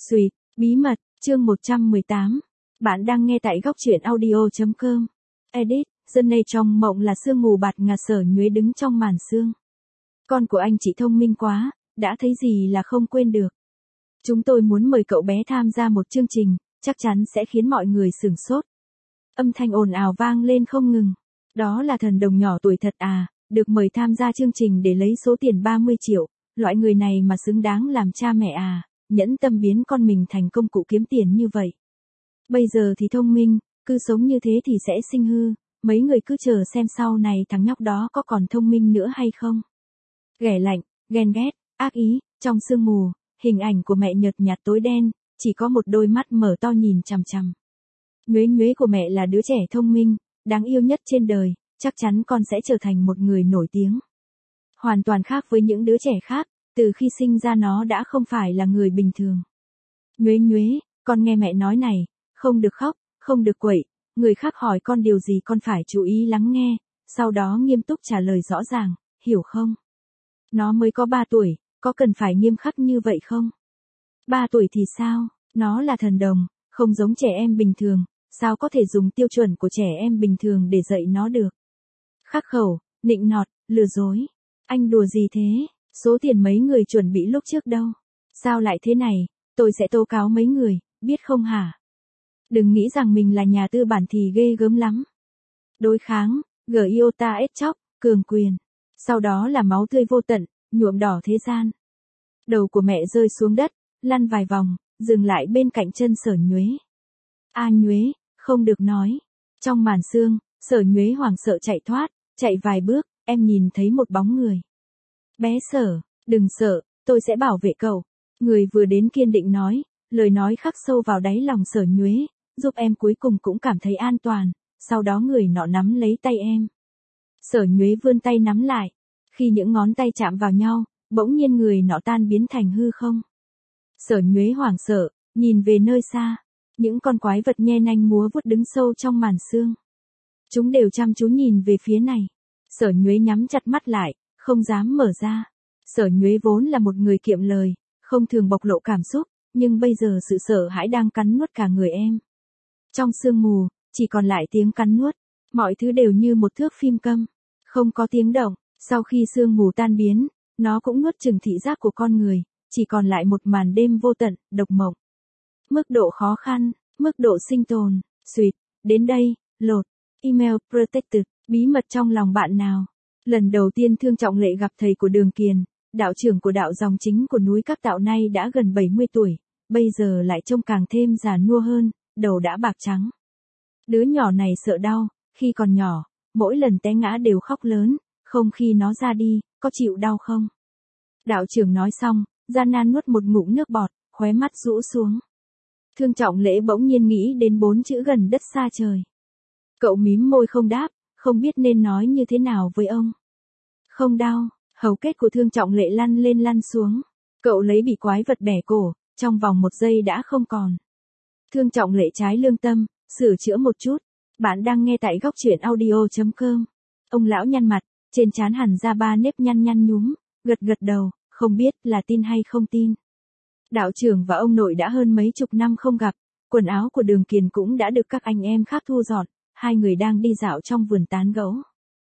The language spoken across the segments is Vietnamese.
Sweet, bí mật, chương 118. Bạn đang nghe tại góc truyện audio.com. Edit, dân này trong mộng là sương mù bạt ngà. Sở Nhuế đứng trong màn sương. Con của anh chị thông minh quá, đã thấy gì là không quên được. Chúng tôi muốn mời cậu bé tham gia một chương trình, chắc chắn sẽ khiến mọi người sửng sốt. Âm thanh ồn ào vang lên không ngừng. Đó là thần đồng nhỏ tuổi thật à, được mời tham gia chương trình để lấy số tiền 30 triệu, loại người này mà xứng đáng làm cha mẹ à, nhẫn tâm biến con mình thành công cụ kiếm tiền như vậy. Bây giờ thì thông minh, cứ sống như thế thì sẽ sinh hư, mấy người cứ chờ xem sau này thằng nhóc đó có còn thông minh nữa hay không. Ghẻ lạnh, ghen ghét, ác ý, trong sương mù, hình ảnh của mẹ nhợt nhạt tối đen, chỉ có một đôi mắt mở to nhìn chằm chằm. Nhuế Nhuế của mẹ là đứa trẻ thông minh, đáng yêu nhất trên đời, chắc chắn con sẽ trở thành một người nổi tiếng. Hoàn toàn khác với những đứa trẻ khác, từ khi sinh ra nó đã không phải là người bình thường. Nhuế Nhuế, con nghe mẹ nói này, không được khóc, không được quậy, người khác hỏi con điều gì con phải chú ý lắng nghe, sau đó nghiêm túc trả lời rõ ràng, hiểu không? Nó mới có 3 tuổi, có cần phải nghiêm khắc như vậy không? 3 tuổi thì sao, nó là thần đồng, không giống trẻ em bình thường, sao có thể dùng tiêu chuẩn của trẻ em bình thường để dạy nó được? Khắc khẩu, nịnh nọt, lừa dối. Anh đùa gì thế? Số tiền mấy người chuẩn bị lúc trước đâu? Sao lại thế này? Tôi sẽ tố cáo mấy người, biết không hả? Đừng nghĩ rằng mình là nhà tư bản thì ghê gớm lắm. Đối kháng, Giota ết chóc, cường quyền. Sau đó là máu tươi vô tận, nhuộm đỏ thế gian. Đầu của mẹ rơi xuống đất, lăn vài vòng, dừng lại bên cạnh chân Sở Nhuế. A Nhuế, không được nói. Trong màn sương, Sở Nhuế hoảng sợ chạy thoát, chạy vài bước, em nhìn thấy một bóng người. Bé Sở, đừng sợ, tôi sẽ bảo vệ cậu. Người vừa đến kiên định nói, lời nói khắc sâu vào đáy lòng Sở Nhuế, giúp em cuối cùng cũng cảm thấy an toàn, sau đó người nọ nắm lấy tay em. Sở Nhuế vươn tay nắm lại, khi những ngón tay chạm vào nhau, bỗng nhiên người nọ tan biến thành hư không. Sở Nhuế hoảng sợ, nhìn về nơi xa, những con quái vật nhe nanh múa vuốt đứng sâu trong màn sương. Chúng đều chăm chú nhìn về phía này. Sở Nhuế nhắm chặt mắt lại, không dám mở ra. Sở Nhuế vốn là một người kiệm lời, không thường bộc lộ cảm xúc, nhưng bây giờ sự sợ hãi đang cắn nuốt cả người em. Trong sương mù, chỉ còn lại tiếng cắn nuốt, mọi thứ đều như một thước phim câm, không có tiếng động. Sau khi sương mù tan biến, nó cũng nuốt chửng thị giác của con người, chỉ còn lại một màn đêm vô tận, độc mộng. Mức độ khó khăn, mức độ sinh tồn, Sweet, đến đây, lột, email protected, bí mật trong lòng bạn nào. Lần đầu tiên Thương Trọng Lệ gặp thầy của Đường Kiền, đạo trưởng của đạo dòng chính của núi Các Tạo nay đã gần 70 tuổi, bây giờ lại trông càng thêm già nua hơn, đầu đã bạc trắng. Đứa nhỏ này sợ đau, khi còn nhỏ, mỗi lần té ngã đều khóc lớn, không khi nó ra đi, có chịu đau không? Đạo trưởng nói xong, gian nan nuốt một ngụm nước bọt, khóe mắt rũ xuống. Thương Trọng Lễ bỗng nhiên nghĩ đến 4 chữ gần đất xa trời. Cậu mím môi không đáp, không biết nên nói như thế nào với ông. Không đau, hầu kết của Thương Trọng Lệ lăn lên lăn xuống. Cậu lấy bị quái vật bẻ cổ, trong vòng 1 giây đã không còn. Thương Trọng Lệ trái lương tâm, sửa chữa một chút. Bạn đang nghe tại góc truyện audio.com. Ông lão nhăn mặt, trên trán hằn ra 3 nếp nhăn nhăn nhúm, gật gật đầu, không biết là tin hay không tin. Đạo trưởng và ông nội đã hơn mấy chục năm không gặp, quần áo của Đường Kiền cũng đã được các anh em khác thu dọn, hai người đang đi dạo trong vườn tán gẫu.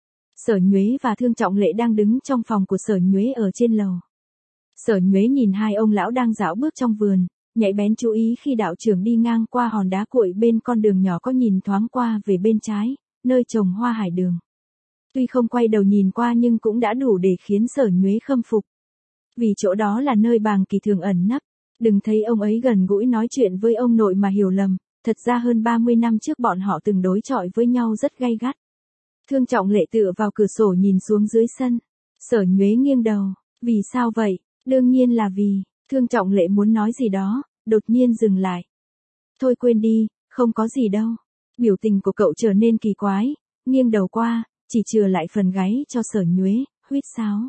Sở Nhuế và Thương Trọng Lệ đang đứng trong phòng của Sở Nhuế ở trên lầu. Sở Nhuế nhìn hai ông lão đang dạo bước trong vườn, nhạy bén chú ý khi đạo trưởng đi ngang qua hòn đá cuội bên con đường nhỏ, có nhìn thoáng qua về bên trái, nơi trồng hoa hải đường. Tuy không quay đầu nhìn qua nhưng cũng đã đủ để khiến Sở Nhuế khâm phục. Vì chỗ đó là nơi Bàng Kỳ thường ẩn nấp, đừng thấy ông ấy gần gũi nói chuyện với ông nội mà hiểu lầm, thật ra hơn 30 năm trước bọn họ từng đối chọi với nhau rất gay gắt. Thương Trọng Lệ tựa vào cửa sổ nhìn xuống dưới sân. Sở Nhuế nghiêng đầu, vì sao vậy? Đương nhiên là vì, Thương Trọng Lệ muốn nói gì đó, đột nhiên dừng lại. Thôi quên đi, không có gì đâu. Biểu tình của cậu trở nên kỳ quái, nghiêng đầu qua, chỉ chừa lại phần gáy cho Sở Nhuế, huýt sáo.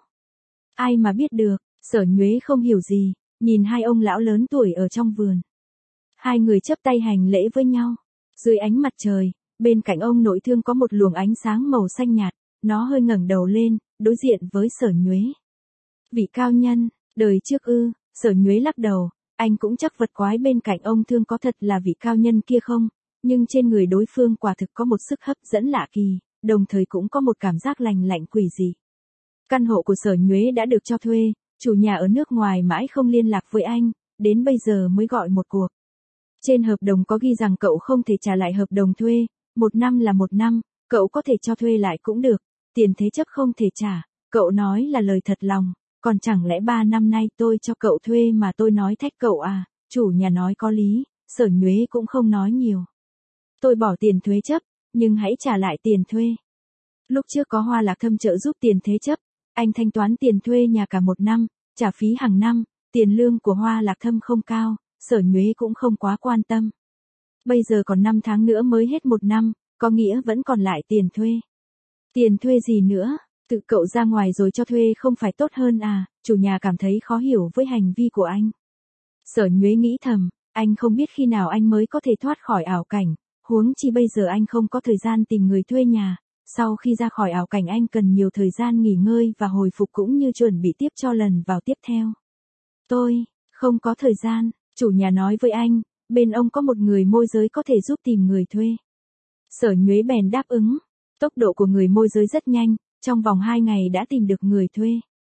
Ai mà biết được, Sở Nhuế không hiểu gì, nhìn hai ông lão lớn tuổi ở trong vườn. Hai người chắp tay hành lễ với nhau. Dưới ánh mặt trời, bên cạnh ông nội Thương có một luồng ánh sáng màu xanh nhạt, nó hơi ngẩng đầu lên, đối diện với Sở Nhuế. Vị cao nhân, đời trước ư? Sở Nhuế lắc đầu, anh cũng chắc vật quái bên cạnh ông Thương có thật là vị cao nhân kia không, nhưng trên người đối phương quả thực có một sức hấp dẫn lạ kỳ, đồng thời cũng có một cảm giác lành lạnh quỷ dị. Căn hộ của Sở Nhuế đã được cho thuê, chủ nhà ở nước ngoài mãi không liên lạc với anh, đến bây giờ mới gọi một cuộc. Trên hợp đồng có ghi rằng cậu không thể trả lại hợp đồng thuê, 1 năm là 1 năm, cậu có thể cho thuê lại cũng được, tiền thế chấp không thể trả, cậu nói là lời thật lòng, còn chẳng lẽ 3 năm nay tôi cho cậu thuê mà tôi nói thách cậu à, chủ nhà nói có lý, Sở Nhuế cũng không nói nhiều. Tôi bỏ tiền thuế chấp, nhưng hãy trả lại tiền thuê. Lúc trước có Hoa Lạc Thâm trợ giúp tiền thế chấp, anh thanh toán tiền thuê nhà cả 1 năm, trả phí hàng năm, tiền lương của Hoa Lạc Thâm không cao, Sở Nhuế cũng không quá quan tâm. Bây giờ còn 5 tháng nữa mới hết 1 năm, có nghĩa vẫn còn lại tiền thuê. Tiền thuê gì nữa, tự cậu ra ngoài rồi cho thuê không phải tốt hơn à, chủ nhà cảm thấy khó hiểu với hành vi của anh. Sở Nhuế nghĩ thầm, anh không biết khi nào anh mới có thể thoát khỏi ảo cảnh, huống chi bây giờ anh không có thời gian tìm người thuê nhà, sau khi ra khỏi ảo cảnh anh cần nhiều thời gian nghỉ ngơi và hồi phục cũng như chuẩn bị tiếp cho lần vào tiếp theo. Tôi không có thời gian, chủ nhà nói với anh, bên ông có một người môi giới có thể giúp tìm người thuê. Sở Nhuế bèn đáp ứng, tốc độ của người môi giới rất nhanh, trong vòng 2 ngày đã tìm được người thuê.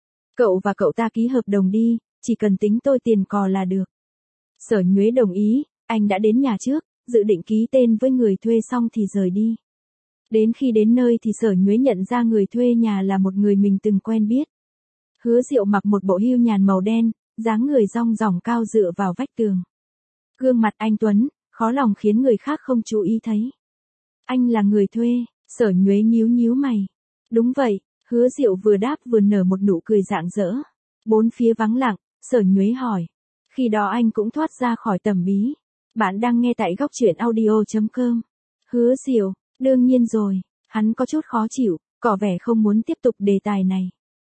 Cậu và cậu ta ký hợp đồng đi, chỉ cần tính tôi tiền cò là được. Sở Nhuế đồng ý, anh đã đến nhà trước, dự định ký tên với người thuê xong thì rời đi. Đến khi đến nơi thì Sở Nhuế nhận ra người thuê nhà là một người mình từng quen biết. Hứa Diệu mặc một bộ hưu nhàn màu đen, dáng người rong ròng cao dựa vào vách tường. Gương mặt anh tuấn, khó lòng khiến người khác không chú ý thấy. Anh là người thuê, Sở Nhuế nhíu nhíu mày. Đúng vậy, Hứa Diệu vừa đáp vừa nở một nụ cười rạng rỡ. Bốn phía vắng lặng, Sở Nhuế hỏi. Khi đó anh cũng thoát ra khỏi tầm bí. Bạn đang nghe tại góc truyện audio.com. Hứa Diệu, đương nhiên rồi, hắn có chút khó chịu, tỏ vẻ không muốn tiếp tục đề tài này.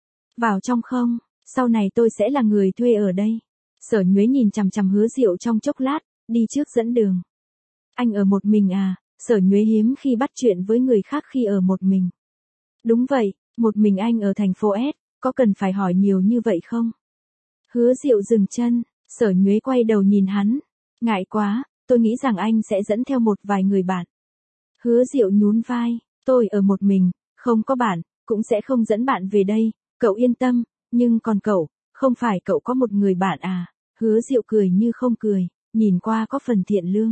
Vào trong không, sau này tôi sẽ là người thuê ở đây. Sở Nhuế nhìn chằm chằm Hứa Diệu trong chốc lát, đi trước dẫn đường. Anh ở một mình à, Sở Nhuế hiếm khi bắt chuyện với người khác khi ở một mình. Đúng vậy, một mình anh ở thành phố S, có cần phải hỏi nhiều như vậy không? Hứa Diệu dừng chân, Sở Nhuế quay đầu nhìn hắn. Ngại quá, tôi nghĩ rằng anh sẽ dẫn theo một vài người bạn. Hứa Diệu nhún vai, tôi ở một mình, không có bạn, cũng sẽ không dẫn bạn về đây, cậu yên tâm, nhưng còn cậu, không phải cậu có một người bạn à? Hứa Diệu cười như không cười, nhìn qua có phần thiện lương.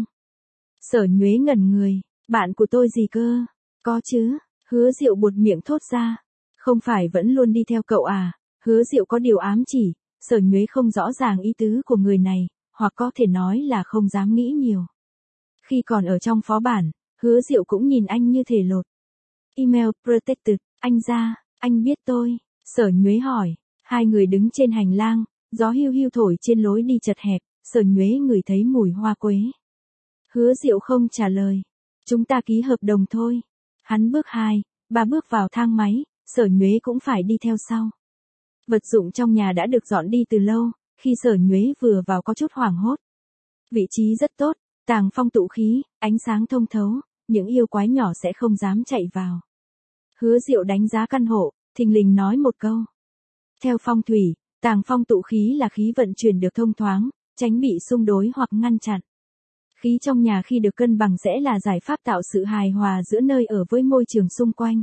Sở Nhuế ngẩn người, bạn của tôi gì cơ? Có chứ, Hứa Diệu buột miệng thốt ra. Không phải vẫn luôn đi theo cậu à? Hứa Diệu có điều ám chỉ, Sở Nhuế không rõ ràng ý tứ của người này, hoặc có thể nói là không dám nghĩ nhiều. Khi còn ở trong phó bản, Hứa Diệu cũng nhìn anh như thể lột. Email protected, anh ra, anh biết tôi. Sở Nhuế hỏi, hai người đứng trên hành lang, gió hiu hiu thổi trên lối đi chật hẹp, Sở Nhuế ngửi thấy mùi hoa quế. Hứa Diệu không trả lời. Chúng ta ký hợp đồng thôi. Hắn bước 2, 3 bước vào thang máy, Sở Nhuế cũng phải đi theo sau. Vật dụng trong nhà đã được dọn đi từ lâu, khi Sở Nhuế vừa vào có chút hoảng hốt. Vị trí rất tốt, tàng phong tụ khí, ánh sáng thông thấu, những yêu quái nhỏ sẽ không dám chạy vào. Hứa Diệu đánh giá căn hộ, thình lình nói một câu. Theo phong thủy, tàng phong tụ khí là khí vận chuyển được thông thoáng, tránh bị xung đối hoặc ngăn chặn. Khí trong nhà khi được cân bằng sẽ là giải pháp tạo sự hài hòa giữa nơi ở với môi trường xung quanh.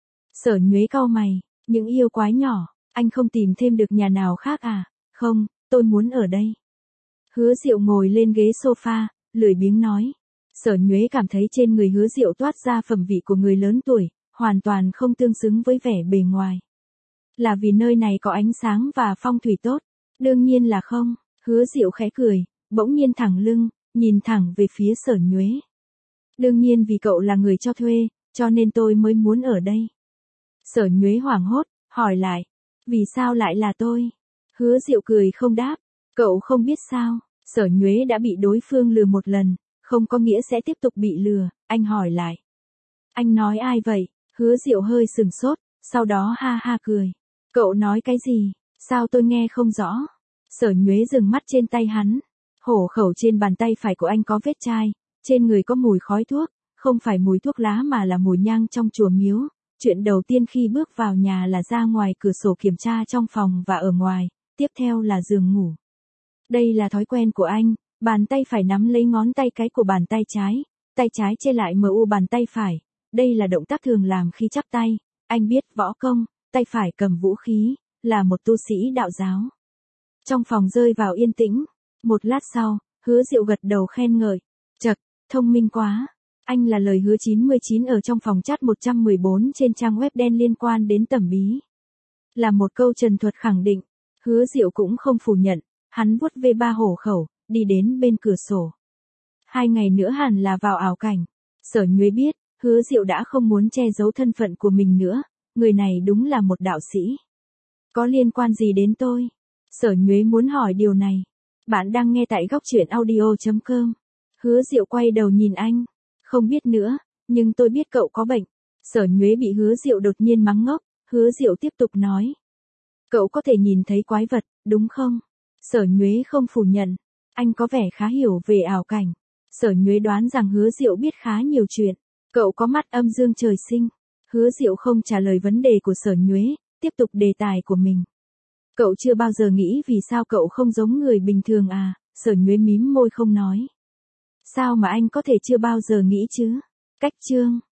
Sở Nhuế cau mày, những yêu quái nhỏ, anh không tìm thêm được nhà nào khác à? Không, tôi muốn ở đây. Hứa Diệu ngồi lên ghế sofa, lười biếng nói. Sở Nhuế cảm thấy trên người Hứa Diệu toát ra phẩm vị của người lớn tuổi, hoàn toàn không tương xứng với vẻ bề ngoài. Là vì nơi này có ánh sáng và phong thủy tốt? Đương nhiên là không, Hứa Diệu khẽ cười, bỗng nhiên thẳng lưng, nhìn thẳng về phía Sở Nhuế. Đương nhiên vì cậu là người cho thuê, cho nên tôi mới muốn ở đây. Sở Nhuế hoảng hốt, hỏi lại, vì sao lại là tôi? Hứa Diệu cười không đáp, cậu không biết sao, Sở Nhuế đã bị đối phương lừa một lần, không có nghĩa sẽ tiếp tục bị lừa, anh hỏi lại. Anh nói ai vậy? Hứa Diệu hơi sừng sốt, sau đó ha ha cười. Cậu nói cái gì? Sao tôi nghe không rõ? Sở Nhuế dừng mắt trên tay hắn. Hổ khẩu trên bàn tay phải của anh có vết chai, trên người có mùi khói thuốc, không phải mùi thuốc lá mà là mùi nhang trong chùa miếu. Chuyện đầu tiên khi bước vào nhà là ra ngoài cửa sổ kiểm tra trong phòng và ở ngoài, tiếp theo là giường ngủ. Đây là thói quen của anh, bàn tay phải nắm lấy ngón tay cái của bàn tay trái chê lại MU bàn tay phải. Đây là động tác thường làm khi chắp tay. Anh biết võ công, tay phải cầm vũ khí, là một tu sĩ đạo giáo. Trong phòng rơi vào yên tĩnh. Một lát sau, Hứa Diệu gật đầu khen ngợi. Chậc, thông minh quá. Anh là lời hứa 99 ở trong phòng chat 114 trên trang web đen liên quan đến tẩm bí. Là một câu trần thuật khẳng định. Hứa Diệu cũng không phủ nhận. Hắn vuốt ve ba hổ khẩu, đi đến bên cửa sổ. 2 ngày nữa hẳn là vào ảo cảnh. Sở Nhuế biết, Hứa Diệu đã không muốn che giấu thân phận của mình nữa. Người này đúng là một đạo sĩ. Có liên quan gì đến tôi? Sở Nhuế muốn hỏi điều này. Bạn đang nghe tại góc truyện audio.com. Hứa Diệu quay đầu nhìn anh. Không biết nữa, nhưng tôi biết cậu có bệnh. Sở Nhuế bị Hứa Diệu đột nhiên mắng ngốc. Hứa Diệu tiếp tục nói. Cậu có thể nhìn thấy quái vật, đúng không? Sở Nhuế không phủ nhận. Anh có vẻ khá hiểu về ảo cảnh. Sở Nhuế đoán rằng Hứa Diệu biết khá nhiều chuyện. Cậu có mắt âm dương trời sinh. Hứa Diệu không trả lời vấn đề của Sở Nhuế, tiếp tục đề tài của mình. Cậu chưa bao giờ nghĩ vì sao cậu không giống người bình thường à? Sở Nhuế mím môi không nói. Sao mà anh có thể chưa bao giờ nghĩ chứ? Cách chương.